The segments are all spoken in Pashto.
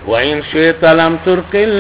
وإن شئت لم ترقل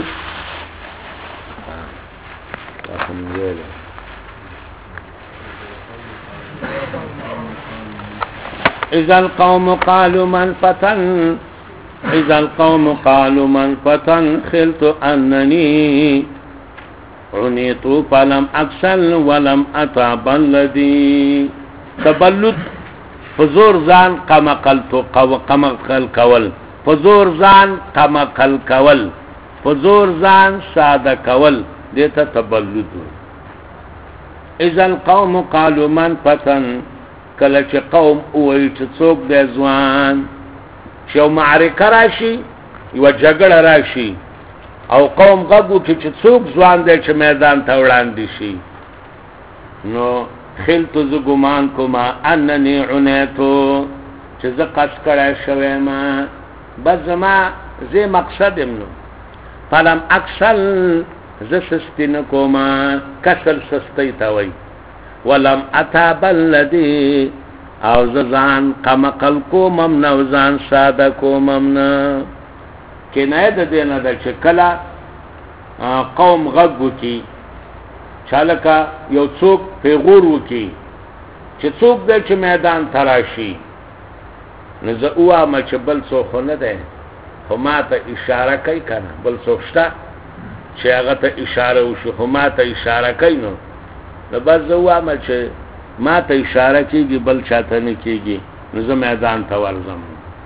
إذا القوم قالوا من فتن إذا القوم قالوا من فتن خلت أنني عنيت فلم أكسل ولم أتبلدي تبلد فزور زان قمقل کول فزور زان قمقل کول فزور زان ساده کول دیتا تبلد. اذا القوم قالوا من فتن کله چې قوم وایي چې څوک دی ځوان چې یو معرکه راشي یوه جګړه راشي او قوم غږ وکړي چې څوک ځوان دی چې میدان ته وړاندې شي نو خلتو زه ګمان کومه انني عنیتو چې زه قص کړی شوی ما بس زما زه مقصد یم نو فلم اکسل زه سستی نه کومه کسل سستی ته وایي ولم اتبلدی او زان قمقل کومم نه او ځان ساده کومم نه کنایه د دې نه ده چې کله قوم غږ وکړي چالکه یو څوک پیغور وکړي چې څوک دی چې میدان ته راشي نو زه ووایم چې بل څوک خو نه دی خو ما ته اشاره کوي که نه بل څوک شته چې هغه ته اشاره وشي خو ما ته اشاره کوي نو بس زه ووایم چې ما ته اشاره کېږي بل چاته نه کېږي نو زه میدان ته ورځم.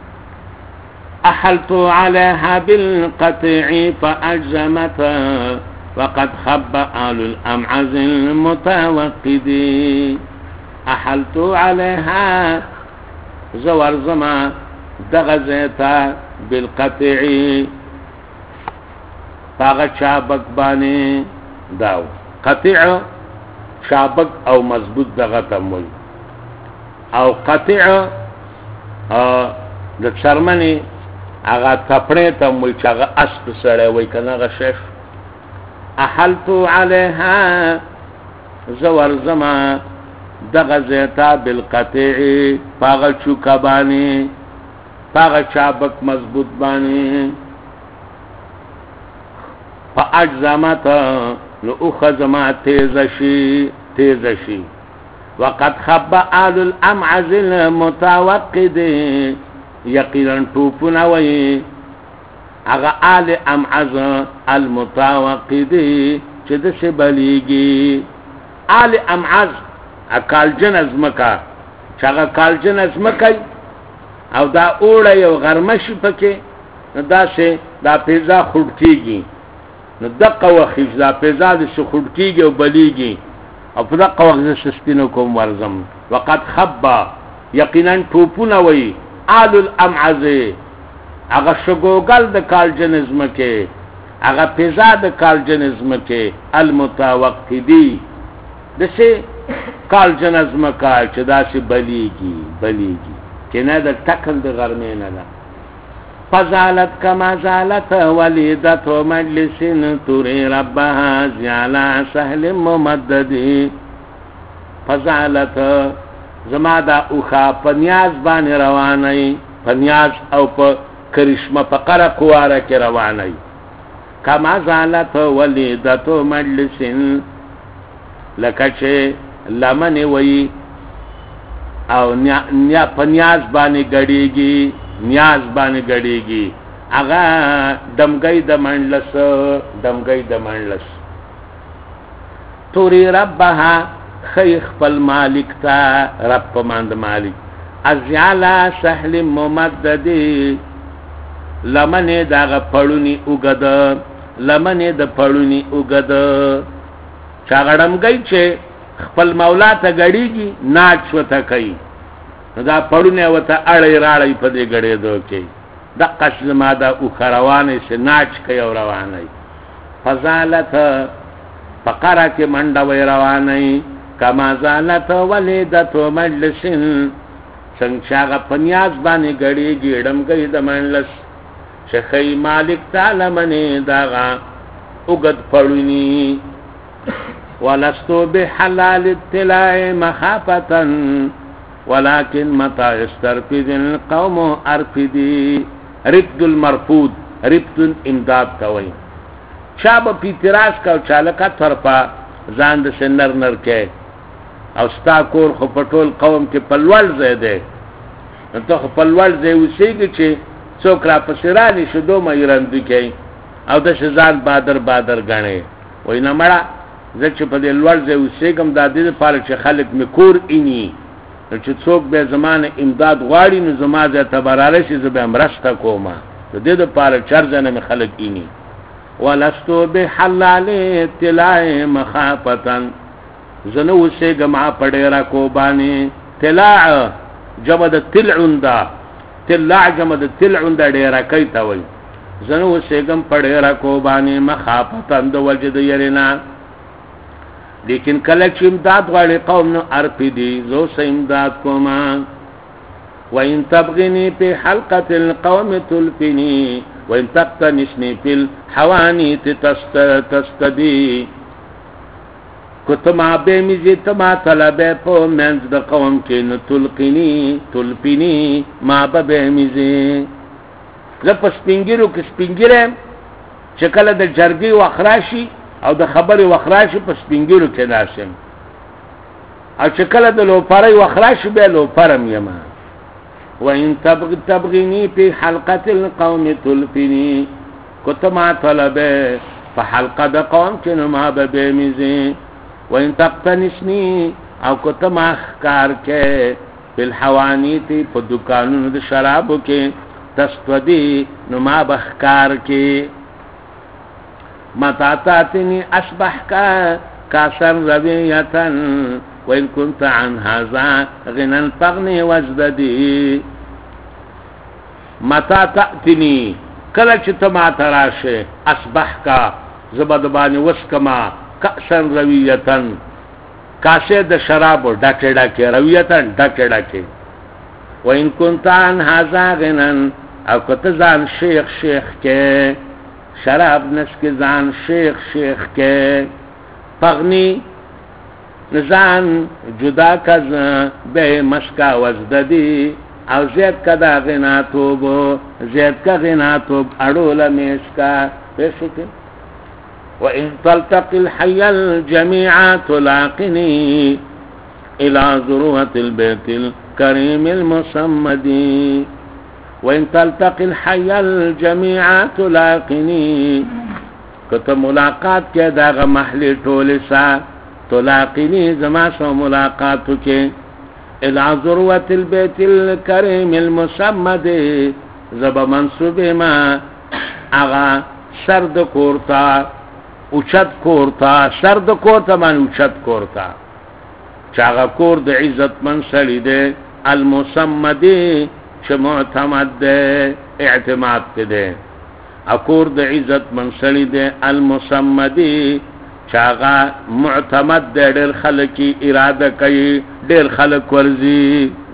احلت عليها بالقطع فأجزمت وقد خب آل الأمعز المتوقد. احلت عليها زه ورځم دغه ځای ته بالقطع په هغه چابک باندې داو قطع شابک او مضبوط دغه تموي او قطع د چرمنی هغه تپړې تموي چې هغه اسب سره وای کنه هغه شیخ. احلت عليها زور زما دغه زیتا بالقطع پاغه چوکبانی پاغه چابک مضبوط بانی فاجزمت نو اخذ ما تیزشی وقد خب آل الامعز المتوقد یقینا توپنا وی اغا آل امعز المتوقد چه دسی بلیگی آل امعز کالجن از مکا چه اغا کالجن از مکای او دا اوڑا یو غرمشی پکی دا سه دا پیزا خودکیگی نو دقه وخیش دا پیزا دسی خودکیگی و بلیگی او په دقه وخت سسپینو کوم ورزم. وقد خبا یقینا توپونه وی آل الامعز اغا شگوگل د کالجنزم کې اغا پیزا د کالجنزم کې المتوقدی دسی کالجنزم کا چې داسې بلیگی کنه د ټکل د غرمې نه ده. فزالت كما زالت وليدت مجلس تري ربها زيالا سهل ممدد. فزالت زما دا اوخا پنیاز باندې رواني پنیاز او په کرشمه په قره کواره کې رواني كما زالت وليدت مجلس لکه چې لمن وي او نیا پنیاز باندې غړيږي نیاز باندې غړيږي هغه دمګي د منلس توري ربها خيخ فل مالک تا رب مند مالک ازیالا سهل ممدد لمنه دغه پړونی وګد لمنه د پړونی وګد چاغړمګي چې خپل مولا ته غړيږي ناچ وته کوي دا پړونه وته اړې راړې په دې غړې دو کې د قسم دا او خروانه سے ناچ کوي او روانه فزالت فقره کې منډه وې روانه کما زالت ولدت مجلس څنګه پنیاز باندې غړې ګډم کوي د منلس شیخی مالک تعالی منی داغا وګد پړونی ولستو بحلال الطلاع مخافة ولكن متى يسترفد القوم أرفدي رفد المرفود ربطن امداد کوي چا به پیتراز کا چالکا طرفا ځان د سنر نر کې او ستا کور خو پټول قوم کې پلوړ زیاده ته خو پلوړ زی وسیږي چې څوک را پسرانی شدو مې رندو کې او د شزان بادر غنه وای نه مړه زه چې په دې لوړ ځای اوسېږم دا دې لپاره چې خلک مې کور اینی چې څوک به زمانه امداد غواړي نو زما ځای ته براله شي زه به مرسته کوم د دې لپاره چرځنه مې خلک اینی ولستو بحلال طلاع مخافتن زنه اوسېږم په ډېره کوبانې طلاع جمع د طلعندا طلاع جمع د طلعندا ډېره کوي ته وایي زنه اوسېږم په ډېره کوبانې مخافتن د وجه د یرینا لیکن کله چې امداد غواړي قوم نو ارپدي زو سه امداد کوما وان تبغني في حلقه القوم تلفني وان تقتنشني في الحواني تستدي کتما به میزه تما طلبه په منځ د قوم کې نو تلفني ما به میزه لپس سپینګیرو کې سپینګیره چې کله د جرګي وخراشي او د خبرې وخراشي په سپینګیرو کې ناشم او چې کله د لوپاري وخراشي به لوپارم یما وان تبغني في حلقه القوم تلفني كتما طلبه په حلقه د قوم کې نو ما به میزه وان تقتنشني او کتما خکار کې په الحوانيت په دکانونو د شرابو کې تستودي نو ما بخکار کې متاتاتني اصبح كاسر ربيعة وان كنت عن هذا غنى فغني وازددي متاتاتني کله چې ته ما تراشه اصبح کا زبدبانی وسکما کاسر ربيعة کاسه د شراب ډکه ربيعة ډکه وان كنت عن هذا غنى او کته ځان شیخ کې شراب نسک ځان شیخ کې پغنی نزان جدا کز به مسکا وزددی او زید کدا غنا توب اڑول میسکا پیسکن وان تلتقي الحي الجميع تلاقني الى ذروة البيت الكريم المصمد وان تلتقي الحي الجميع تلاقني کته ملاقات کې داغه محل ټوله سا تلاقني زما سو ملاقاتو کې الى ذروة البيت الكريم المصمد زب منصوب ما اغا سرد کورتا اوچت کورتا سرد کورتا من اوچت کورتا چاغه کور د عزت من سړي ده المصمدي چې معتمد ده اعتماد ده اکور د عزت من سړي ده المصمدي چاغه معتمد ده ډېر خلک اراده کوي ډېر خلک ورزي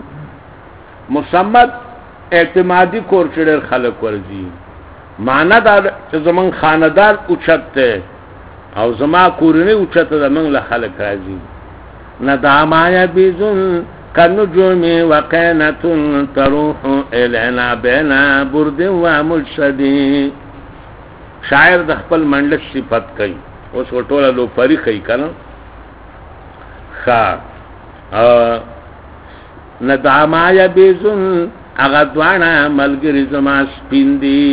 مصمد اعتمادي کور چې ډېر خلک ورزي معنا دا چې زمون خاندان اوچت ده او زما کورنۍ اوچت ده من له خلک راځي ندامایا بیزن کنجوم وقینتن تروح الینا بینا برد و مجسدی شاعر د خپل منډل صفت کوي اوس ټوله لو فریقی کنه خا ندامایا بیزن اغدوانا ملګری زما سپیندی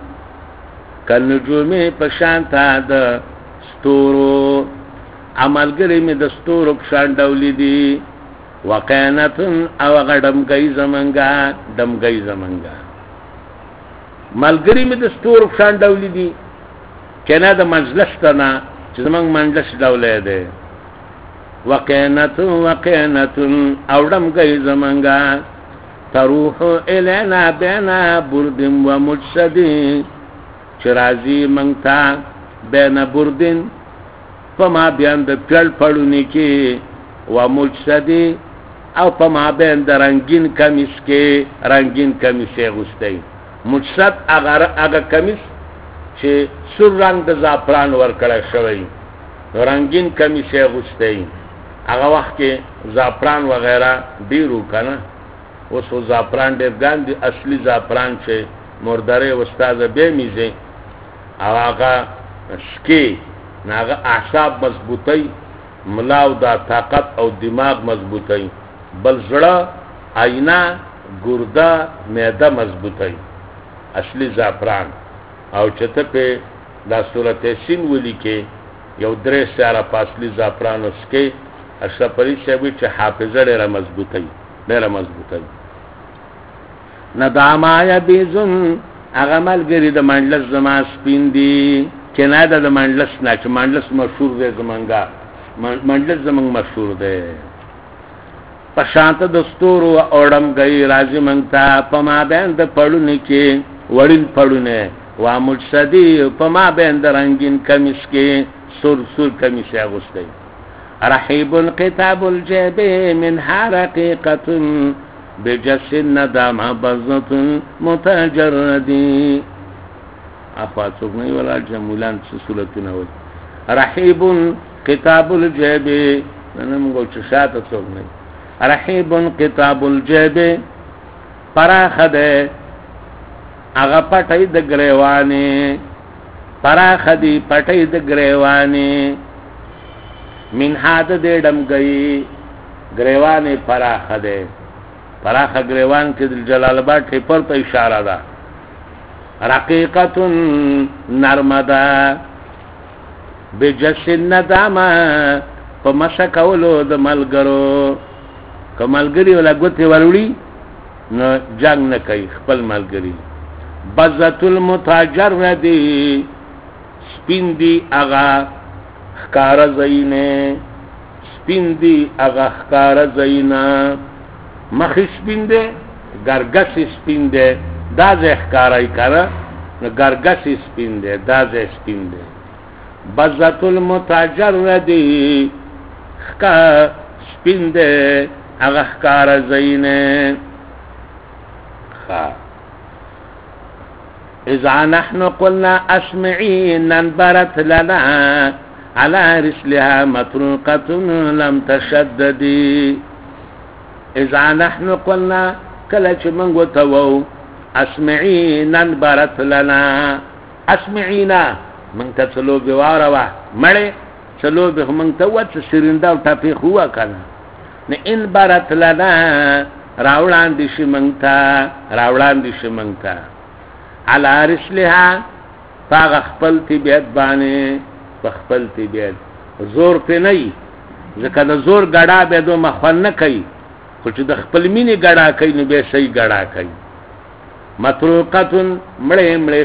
کنجوم پشانتا د ستورو عملګری می دستور پشان ډولې دي وقینتن او غډمګي زمنګا دمګي زمنګا ملګری می دستور پشان ډولې دي کنه د مجلس تنا چې زمنګ مجلس ډولې ده وقینتن او دمګي زمنګا تروح الینا بنا بردم ومجسدی چرازی منتا بین بردن پما بیان د پیل پړونی کې و مجسدی او پما بیان د رنگین کمیس کې رنگین کمیس غوستای مجسد اگر کمیس چې سور رنگ د زعفران ورکړی شوی رنگین کمیس غوستای هغه وخت کې زعفران وغیرہ ډیرو کنه اوس زعفران ډیر ګاندي اصلي زعفران چې مردره استاد به میزه او هغه سکی هغه اعصاب مضبوطی ملاو دا طاقت او دماغ مضبوطی بل زړه آینه ګرده معده مضبوطی اصلي زعفران او چته په دا صورت سین ولیکي یو درې سره پاسلی زعفران اسکي اشرف علي شوی چې حافظه ډېره مضبوطی نداما یبیزن هغه ملګری د منډلس زما سپین دي کنه د منډلس نه چې منډلس مشهور دی زمونږه منډلس زمونږ مشهور دی پشانت دستورو اوړم گئی راځي مونږ ته په ما باندې پړونه کې وړین پړونه وامل صدی په ما باندې رنگین کمیس کې سور کمیس اغوستی رحیب القتاب الجيب من حرقیقه بجس الندم بزنة متجردی افا څوک نه ولا جمولان سلسلتونه وي رحیب کتاب الجيب نن موږ چې شاته څوک نه رحیب کتاب الجيب پراخه ده هغه پټي د ګریوانې پراخه دي پټي د ګریوانې من حد دې ډم گئی ګریوانې پراخه ده پراخه ګریوان کې د جلال آباد ټیپر ته اشاره ده رقیقه نرمدا بجس الندامه په مشکولو د ملګرو کملګری ولا ګوتې ورولي نو جنگ نه کوي خپل ملګری بزت المتاجر ردی سپین دی اغا خکار زینه سپین دی اغا خکار زینه مخی سپین دی گرگسی سپین دی دازه خکارای کرا گرگسی سپین دی دازه سپین دی بزت المتاجر ردی خکار سپین دی اغا خکار زینه خواه اذا نحن قلنا اسمعي ننبرت لنا على رسلها مطروقة لم تشددي اذا نحن قلنا كلچ منگو تو اسمعي ننبرت لنا اسمعينا من تسلو بواروا مړې چلو به من ته وڅ سرنده او ټاپي خو کنه نه ان بارت لنا راولان دي شمنتا على رسلها فاغ خپل طبیعت باندې خپل طبیعت زور په نه ځکه د زور غړا به دو مخن نه کوي خو چې د خپل مینې غړا کوي نو به صحیح غړا کوي مطروقتن مړې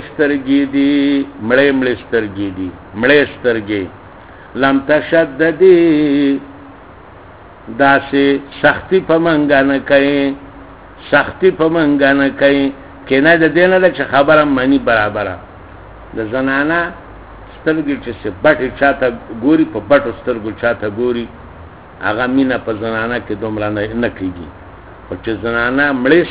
سترګې لم تشددي داسې سختی په منګه نه کوي کنه د دینه د خبره معنی برابره د زنانا سترګې چې بټي چاته ګوري په بټو سترګو چاته ګوري هغه مینا په زنانا کې دومره نه کیږي او چې زنانا مړې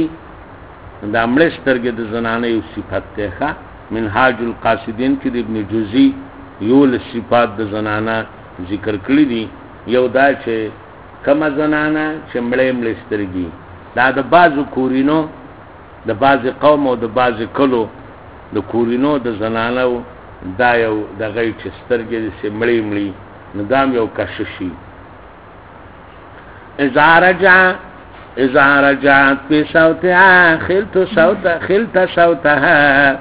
سترګې د زنانا یو صفت ده منهاج القاصدین کې د ابن جوزی یو له صفات د زنانا ذکر کړی دي یو دا چې کما زنانا چې مړې سترګې دا د بازو کورینو د باز قوم او د باز کلو د کورینو د زنانو دا یو د غي چې سترګې سي مړی ندام یو کششي اذا رجعت بصوتها خلت صوتها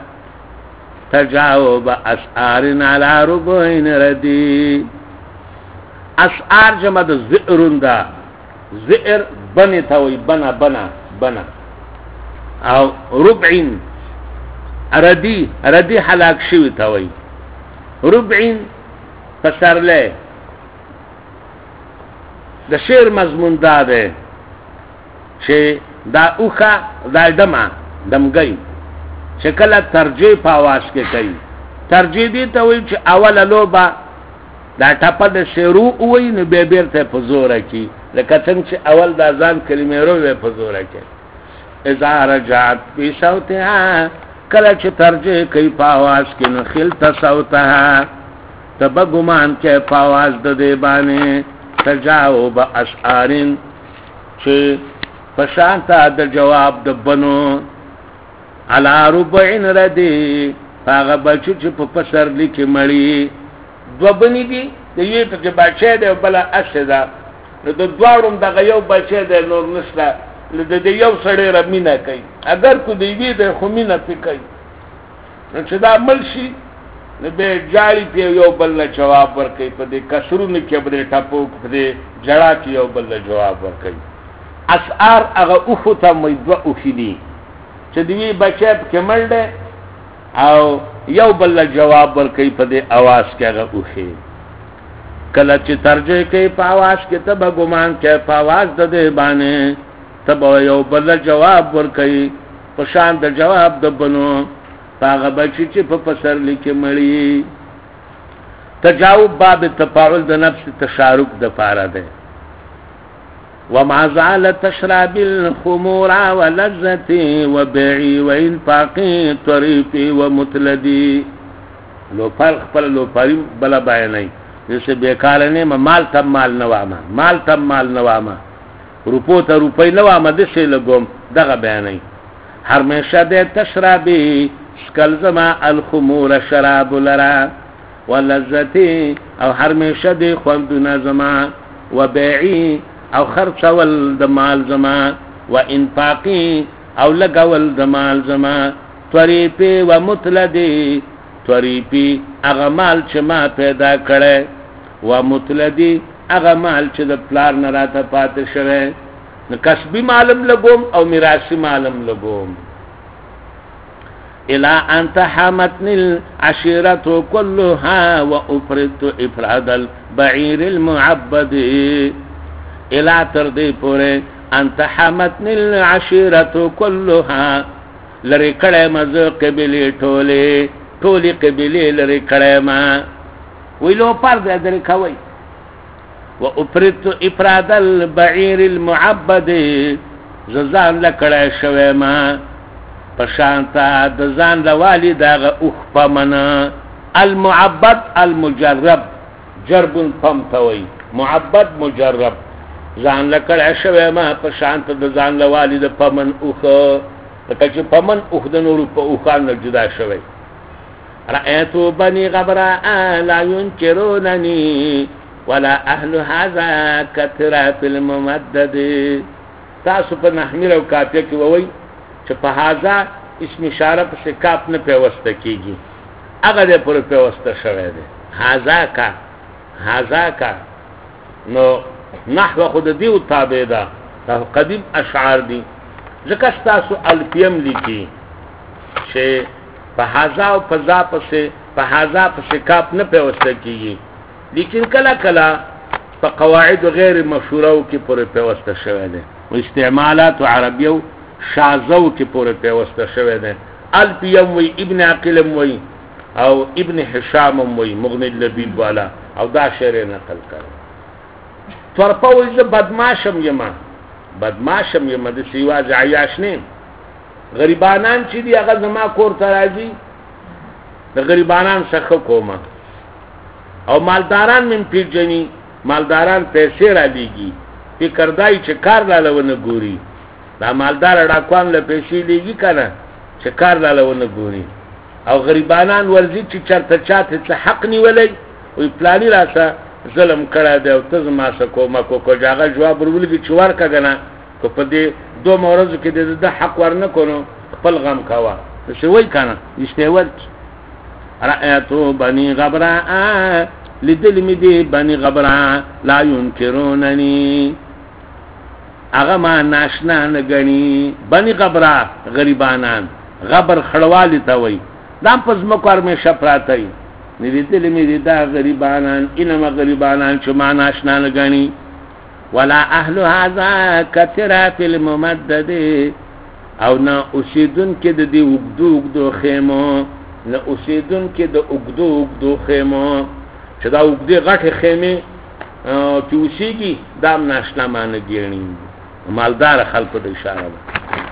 تجاوب اسعار على ربعين ردي اسعار جمع د زئرون دا زئر بني توي بنا او ربعين ردی حلاک شوی تاوی ربعين پسرله د شعر مضمون داده چې دا اوخه دا دمګي چې کله ترجیح په आवाज کې کوي ترجیح دي ته وایي چې اوله لوبه دا ټپه د شروع وای نو به بیرته په زور کې لکه څنګه چې اول د اذان کلمې وروي په زور کې اذا رجعت بصوتها کله چې ترجیح کوي په आवाज کې نو خلت صوتها تبغمان کې په आवाज د دې باندې تجاوب اشعارن چې پشانتا د جواب د بنو علا ربعن ردی فاغا بچو چه پا پسر لیکی مڑی دو بنی دی دیوی تا چه بچه دی بلا اشه دا دو دوارم دا غیو بچه دی نور نشتا د یو سړی را مینه کوي اگر کو دیوی د خو مینه پی کوي نو چې دا عمل شي نو به جاړي په یو بل له جواب ورکوي په دې کسرونو کې په دې ټاپو په دې جړا کې یو بل له جواب ورکوي اسعار هغه اوخو ته مې دوه اوخې دي چې دوی بچی پکې مړ دی او یو بل له جواب ورکوي په دې اواز کې هغه اوخې کله چې ترجمه کوي په اواز کې ته به ګمان کوي په اواز د دې باندې تب یو بل جواب ورکوي په شان د جواب د بنو هغه بچی چې په پسر لیکي مړی تجاوب باب تفاعل د نفس تشارک د پاره ده وما زال تشرب الخمور ولذتي وبيعي وانفاقي طريقي ومتلدي لو فرق پر لو پریم بلا بیانای جیسے بیکار نه مال تم مال نوامه مال تم مال نوامه روپو ته روپۍ نوامه د څه لګوم دغه بیانای هرمشه د تشربي سکل زما الخمور شراب لرا ولذتي او هرمشه د خوندونه زما وبيعي او خرڅول د مال زما وانفاقي او لګول د مال زما طریقي ومتلدي طریقي هغه مال چې ما پیدا کړي ومتلدي هغه مال چې د پلار نه راته پاتې شوی نو کسبي مالم لګوم او میراثي مالم لګوم الى انت حمتني العشيره كلها وافردت افراد البعير المعبد الى تردي پوره انت حمتني العشيره كلها لری کړه مزه قبيله ټولي قبيله لری کړه ما ویلو پر درې کوي وافردت افراد البعير المعبد ززان لکړه شوه ما پشانتا د ځان د والد هغه اوخ پمنه المعبد المجرب جرب فمتوي معبد مجرب ځان لکړه شوه ما پشانتا د ځان د والد پمن اوخ لکه چې پمن اوخ د نور په اوخان جدا شوی رأيت بني غبراء لا ينكرونني ولا اهل هذا كثر في الممدد تاسو په نحمیر او کافیه کې ووي چې په هاذا اسم اشاره په سکاپ نه پیوسته کیږي هغه دې پر پیوسته شوی دی هاذا کا نو نحو خود دی او تابع ده قدیم اشعار دي ځکه تاسو الفیم لیکي چې په هاذا او په ذا په هاذا په سکاپ نه پیوسته کیږي لیکن کلا کلا په قواعد غیر مشهوره کې پر پیوسته شوی دی او استعمالات عربیو شازو کې پورې پیوسته شوی دی الفیم وی ابن عقیل وی او ابن هشام وی مغنی اللبیب والا او دا شعر نقل کړ طرفه وی بدماشم یما د سیواز عیاش نه غریبانان چې دی هغه زما کور ته راځي د غریبانان څخه کومه او مالداران من پیژني مالداران پیسې را دیږي فکر دای چې کار لاله ګوري دا مالدار ډاکوان له پیسې لیږي کنه چې کار لاله ګوري او غریبانان ورځي چې چرته چاته حق نیولې وي پلاني راسه ظلم کړه دی او ته زما څخه کومه کو جاغه جواب ورولږي چې ورکه کنه کو په دې دوه مورزو کې د حق ورنه کونو خپل غم کاوه څه وای کنه استوت رأيتو بني غبراء لدل مدي بني غبراء لا ينكرونني اغه ما ناشنا نغني بني غبراء غریبانان غبر خړوالی ته وای دام پس مکوار می شپراتای ندل مدي دا غریبانان انما غریبانان چې ما ناشنا نغني ولا اهل هذا كثر في الممدد او نا اوسیدون کې د دې وګدو خیمو نه اوسیدون کې د وګدو خیمو چې دا وګدي غټه خیمه چې اوسېږي دام ناشنا مان ګیړي مالدار خلکو ته اشاره ده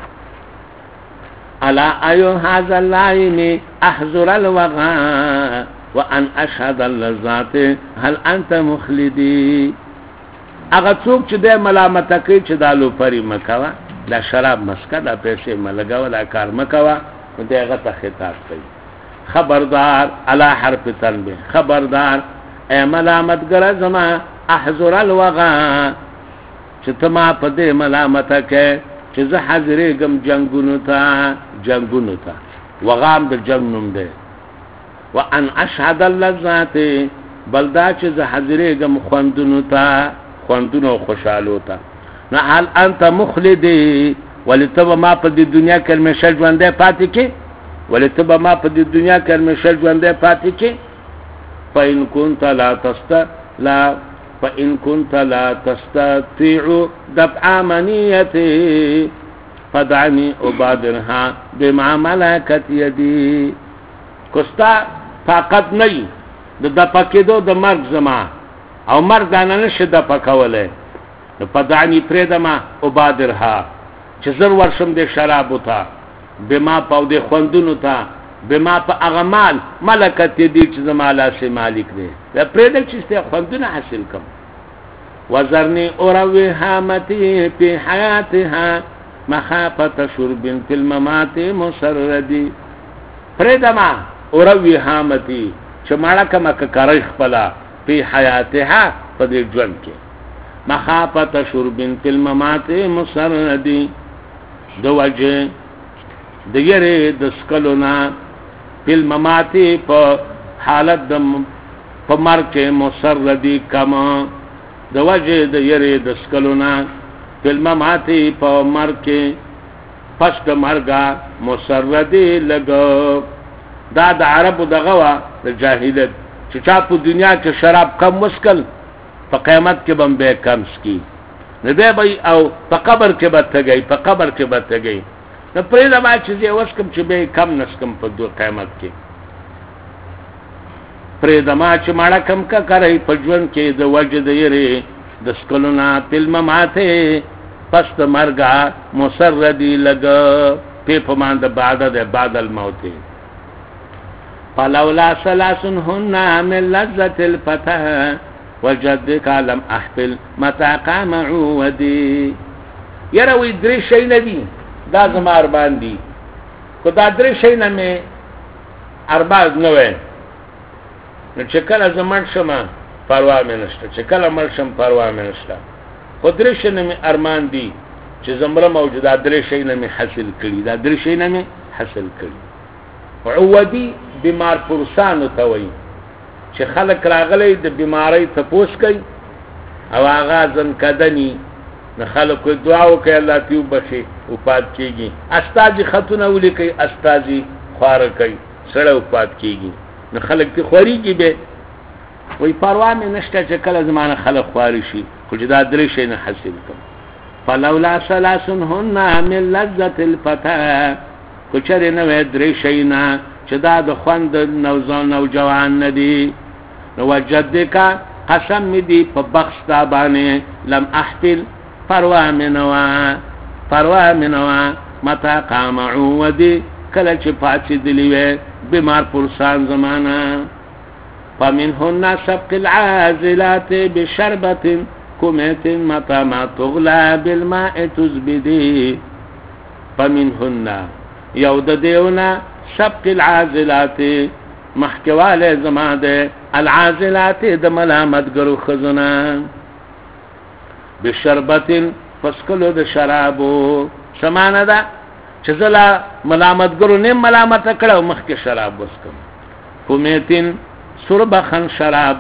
الا ايو هذا اللاين احذر الوغى وان اشهد اللذات هل انت مخلدي اغه څوک چې د ملامت کوي چې دالو پری مکوا دا شراب مسکه دا پیسې ملګاو دا کار مکوا دغه ته خطاب کوي خبردار علی حرف تنبیه خبردار ای ملامت ګره زما احذر الوغا چې ته ما په دې ملامته کې چې زه حاضرېږم جنګونو ته وغام د جنګ نوم دی وان اشهد اللذات بلدا چې زه حاضرېږم خوندونو خوشحالو ته نه حال انت مخلدی ولتب ما په دې دنیا کې همیشه ژوندی پاتې کې فإن كنت لا تستطيع دفع منيتي فدعني أبادرها بما ملكت يدي کستا طاقت نئی د دفع کېدو د مرګ زما او مرګ دانه نشي دفع کولی فدعني پرېږدمه أبادرها چې زر ورشم د شرابو ته بما په د خوندونو ته بما په هغه مال ملکت یدي چې زما لاسې مالک دی پرېږدم چې خوندونه حاصل کړم وزرني أروي هامتي في حياتها مخافة شرب في الممات مسردي پرېږدمه أروي هامتي چې ماړه کمه ککرۍ خپله في حياتها په دې ژوند کې مخافة شرب في الممات مسردي د وجه د یری د سکلونا په ممات په حالت د په مرګ کې مسردي کما د وجه د یری د سکلونا په ممات په مرګ کې پس د مرګا مسردي لګو دا د عربو دغه وا د جاهلیت چې چا په دنیا کې شراب کم مسکل په قیامت کې بم به کم سکی نه دی به او په قبر کې به تګي نو پرې دا ما چې زه وسکم چې به کم نسکم په دوه قیامت کې پرې دا ما چې ماړه کم کا کوي په ژوند کې د وجه د یری د سکلونا فلم ماته پس د مرګا مسردي لګ په پمان د بعد الموت فلولا ثلاثن هن من لذة الفتى وجدك لم احفل متى قام عودي يروي دري شيء ندي دا زما اربان دي کو دا درې شي نه مې ارباز نه وې نو چې کله زمړ شم پروا مې نشته چې کله مړ شم پروا مې نشته خو درې شي نه مې ارمان دي چې زمره موجوده درې شي نه مې حاصل کړي عودي بیمار پرسان ته وایي چې خلک راغلي د بیماری تپوس کوي او هغه ځن کدني نه خلکو دعا وکړي الله تیو بشي او پات کیږي استاذ خطونه ولیکي استاذ خوار کوي سره او پات کیږي نه خلک ته خوريږي به وای پروا مې نشته چې کله زمانه خلک خواري شي خو دا درې شي نه حاصل کوم فلولا ثلاثن هن من لذة الفتى کچره نه درې شي نه چې دا د خوند نوجوان ندي نو وجدک قسم می دی په بخش تا باندې لم احفل پروا منوا متا قام عودي کله چې پاتې دلی وې بیمار پرسان زمانہ فمنهن سبق العازلات بشربة كمة متى ما تغلى بالماء تزبدي فمنهن يود ديونا سبق العازلات محکواله زما ده العازلات د ملامت ګرو خزونه بشربتن فسکلو د شرابو سمانه ده چې زلا ملامت ګرو نه ملامت کړو مخکې شراب وسکم کومیتن سربخن شراب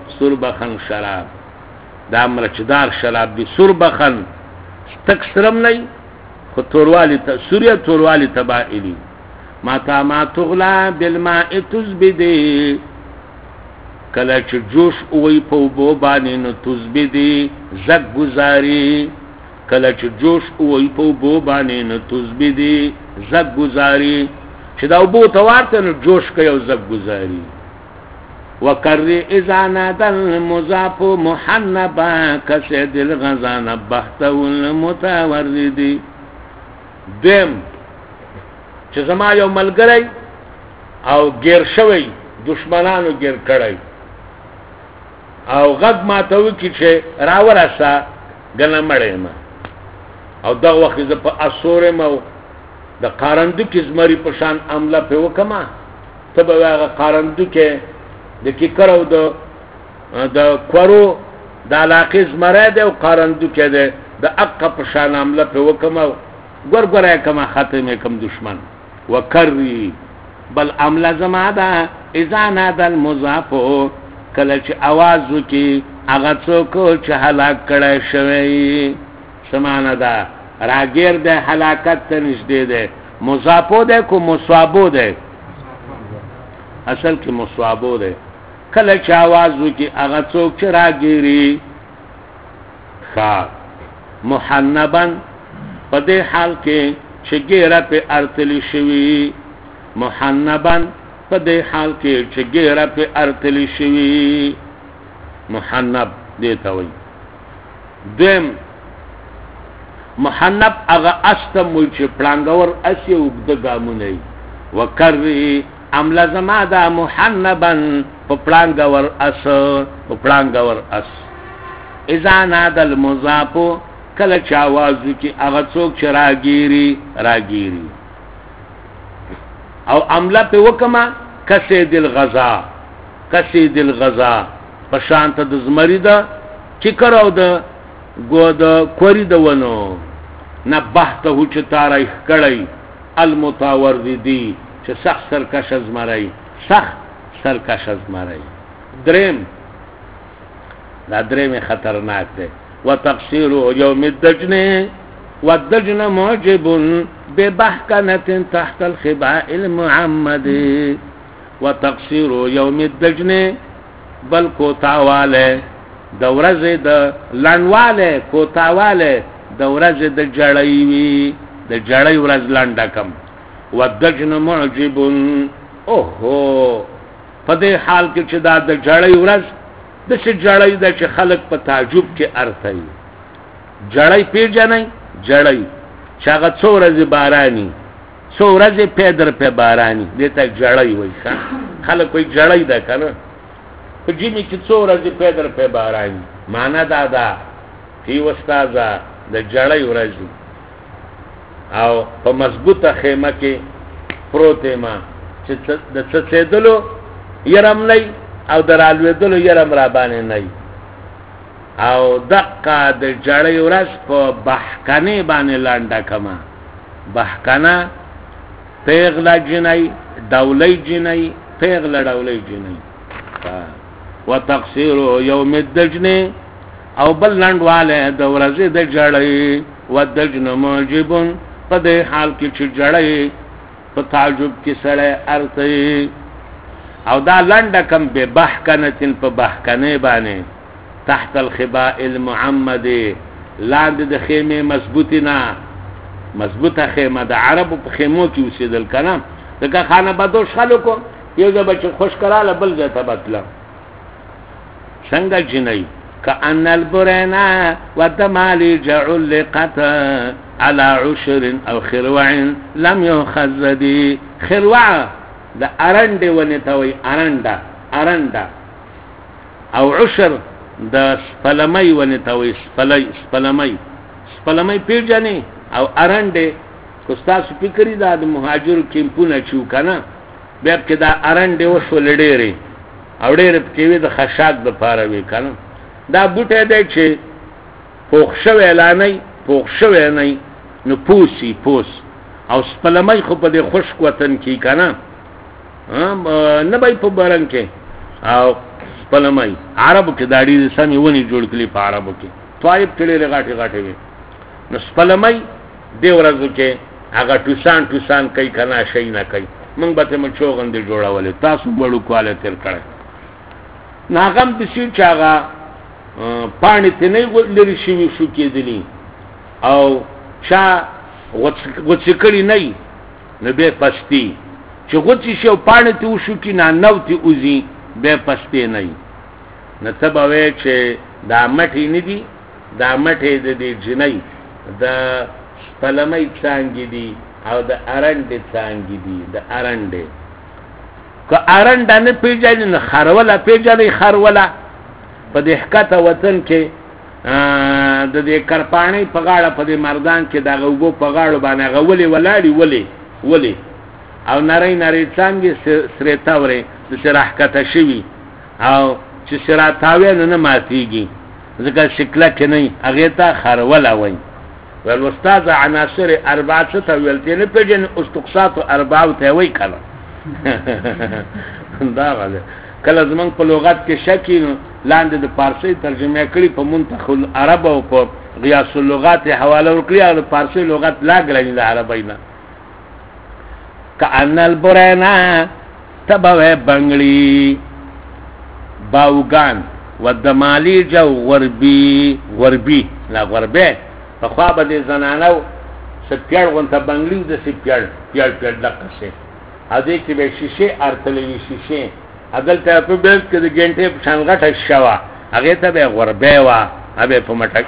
دا مرچدار شراب دی سربخن تک سرم نه خو توروالی ته سوریه توروالی تبائلی ماتا ما تغلا بالماء تزبدی کله چې جوش اوی په وبو باندې نو تزبدی زګ گزاري کله چې جوش اوی په وبو باندې نو تزبدی زګ گزاري چې دا وبو توارته نو جوش کوي او زګ گزاري وکر اذا نادى المضاف محنبا كسد الغزان بحته المتورد دم چې زما یو ملګری او غیر شوی دشمنانو غیر کړی او غږ ماته وکړي چې راورسا غنه مړې ما او دا وخت زه په اسوره مو د قارندو کې زمری په شان عمله په وکما ته به هغه قارندو کې د کیکر او د کورو د علاقې زمره ده او قارندو کې ده د اقا په شان عمله په وکما ګورګره کما ختمه کم دشمن وکری بل عمله زما ده اذا نادى المضاف کله چې आवाज وکي هغه څوک چې هلاک کړي شوی سمانه ده راګیر ده هلاکت ته نږدې ده مصابو ده کو مصابو ده اصل کې مصابو ده کله چې आवाज وکي هغه څوک چې راګيري خا محنبن په دې حال کې چې ګیره په ارتلی شوی محنبن په دې حال کې چې ګیره په ارتلی شوی محنب دیتا وي دیم محنب هغه استمول چې پلانګور اسی وګد ګامونه وکری عمل زما دا محنبن په پلانګور اس په پلانګور اس اذا نادى المضاف کله چې आवाज وکي هغه څوک چې راګيري او عمله په وکما کسید الغزا په شانت د زمری دا چې کراو د ګود کوری د ونو نبهته چې تاریخ کړی المتاوردی چې سخت سرکش زمری دریم خطرناک ده وتقصير يوم الدجن والدجن معجب ببحكنة تحت الخباء المعمد وتقصير يوم الدجن بل کوتاواله دورزه د لنواله کوتاواله دورزه د جړی ورځ لنډکم والدجن معجب اوهو په دې حال کې چې دا د جړی ورځ د څه جړی د چې خلق په تعجب کې ارتای جړی پیژنې جړی چې هغه څو ورځې باراني څو ورځې پیدر په باراني دته جړی وای خلک کوئی جړی ده کنه په جمی کې څو ورځې پیدر په باراني معنا دا هی استاذه د جړی ورځې او په مضبوطه خیمه کې پروته ما چې د څه دلو يرم نه او درالوی دلو يرم را باندې نه او دقه د جړی ورځ په بحکنه باندې لانډه کما بحکنه پیغلا جنای دولی جنای پیغلا دولی جنای وتقصير يوم الدجن او بل لانډواله د ورځې د جړی ودجن موجب په دې حال کې چې جړی په تعجب کې سره ارته او دا لنډه کم به بحکنتن په بحکنه باندې تحت الخباء المعمد لاندې د خیمه مضبوطه خیمه د عربو په خیمو کې وسیدل کنه دغه خانه بدوش خلکو یو ځای بچ خوش کراله بل ځای ته بتله څنګه جنای كأن البرنا والدمالي علقت على عشر او خروع لم يخزدي خروع د ارنده ونتوي ارنده او عشر د سپلمي ونتوي سپلمي پیژنې او ارنده کوستاسو فکرې د مهاجر کیمپونه چو کنه بیا کې دا ارنده وشو لډېره او ډېر کې وي د خشاک د پاره وی کنه دا بوټه دی چې پوښ شوی نه نو پوس او سپلمي خو په دې خشک وطن کې کنه نه بای په باران کې او سپلمي عربو کې داړي سمي ونی جوړ کړي په عربو کې طائب کړي غاټي وي نو سپلمي دی ورځو کې هغه ټوسان کوي کنه شي نه کوي موږ به ته چوغند جوړولې تاسو وړو کواله تر کړه ناغم د شي چاغه پانی ته نه لري شي شو کېدلی او چا وڅکړی نه نه به پستی چې غوڅی شو پانی ته وشو کې نه نوتی اوزي به پستی نه نه تبوي چې دا مټی نه دي دا مټی د دې جنۍ د سپلمې څنګه دي او د ارنډ څنګه دي د ارنډ که ارنډ نه پیژنې نه خروله پیژنې خروله په دې حکته وطن کې د دې کرپانې په غاړه په دې مردان کې دغه اوبو په غاړو باندې هغه ولې ولاړې ولې او نری نری څانګې سرې تاورې د راښکته شوي او چې سره تاوی نه ماتېږي ځکه شکله کې نه هغې ته خروله وایي ویل استاد عناصر اربعه څه ته ویل تی نه پېژنې استقصات اربعو ته یې وایي که نه دغه دی کله زمونږ په لغت کې شک نو لاندې د فارسي ترجمه کړي په منتخب العرب او په غیاث اللغات حواله ورکړي او د فارسي لغت لا ګرځي د عربی نه کأن البرینا تبوه بنگلی باوگان و دمالی جو غربی لا غربی فخوا با دی زنانو سپیڑ غنطا بنگلیو دا سپیڑ پیڑ لقصه ادهی که به شیشه ارتلوی شیشه ادل تا په بیل کې د ګنټې په شان غټه شوا هغه ته به غربه وا هغه په مټک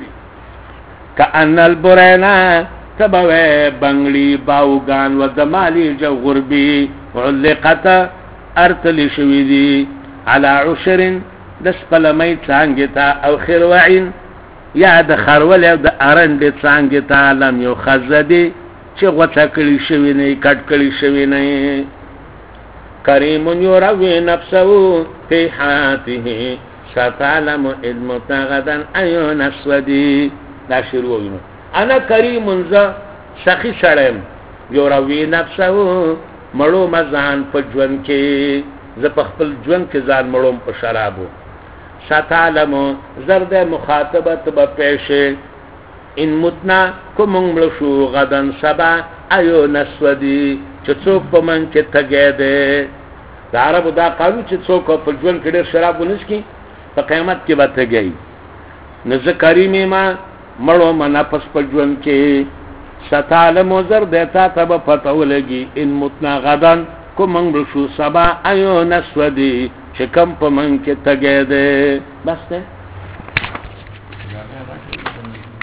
کأن البرینا تبوه بنگلی باوگان و دمالی جو غربی علقت ارتلی شوی دی على عشر دس پلمی څانګه او خروعین یا د خرول او د ارند څانګه تا لم یو خزدی چې غوڅه کړی شوی نه کټ کړی شوی نه کریم یروی نفسه فی حاته ستعلم علم غدا ایون اسودی دا شروع وینو انا کریم ز سخی سړم یروی نفسه مړو مزان په ژوند کې ز په خپل ژوند کې ځان مړوم په شرابو ستعلم زرد مخاطبت به پیشه ان متنا کوم مړ شو غدن سبا ایون اسودی چې څوک په من کې تګې ده د عربو دا قانون چې څوک په ژوند کې ډېر شراب ونسکي په قیامت کې به تګي نو زه کریمې ما مړو ما نفس په ژوند کې ستعلم زر دیتا ته به پته ولګي ان متنا غدن کوم مړ شو سبا ایون اسودی چې کم په من کې تګې ده بس ده